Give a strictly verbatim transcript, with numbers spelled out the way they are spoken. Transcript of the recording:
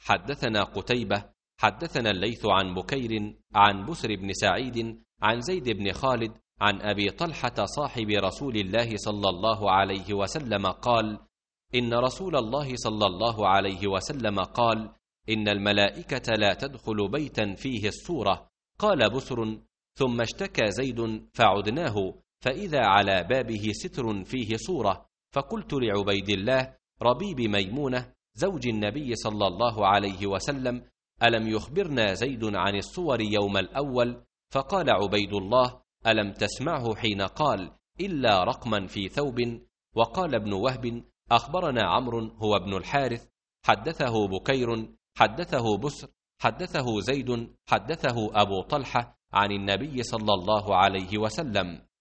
حدثنا قتيبة حدثنا الليث عن بكير عن بسر بن سعيد عن زيد بن خالد عن أبي طلحة صاحب رسول الله صلى الله عليه وسلم قال: إن رسول الله صلى الله عليه وسلم قال: إن الملائكة لا تدخل بيتا فيه الصورة. قال بسر: ثم اشتكى زيد فعدناه فإذا على بابه ستر فيه صورة، فقلت لعبيد الله ربيب ميمونة زوج النبي صلى الله عليه وسلم: ألم يخبرنا زيد عن الصور يوم الأول؟ فقال عبيد الله: ألم تسمعه حين قال: إلا رقما في ثوب؟ وقال ابن وهب: أخبرنا عمرو هو ابن الحارث حدثه بكير حدثه بسر حدثه زيد حدثه أبو طلحة عن النبي صلى الله عليه وسلم.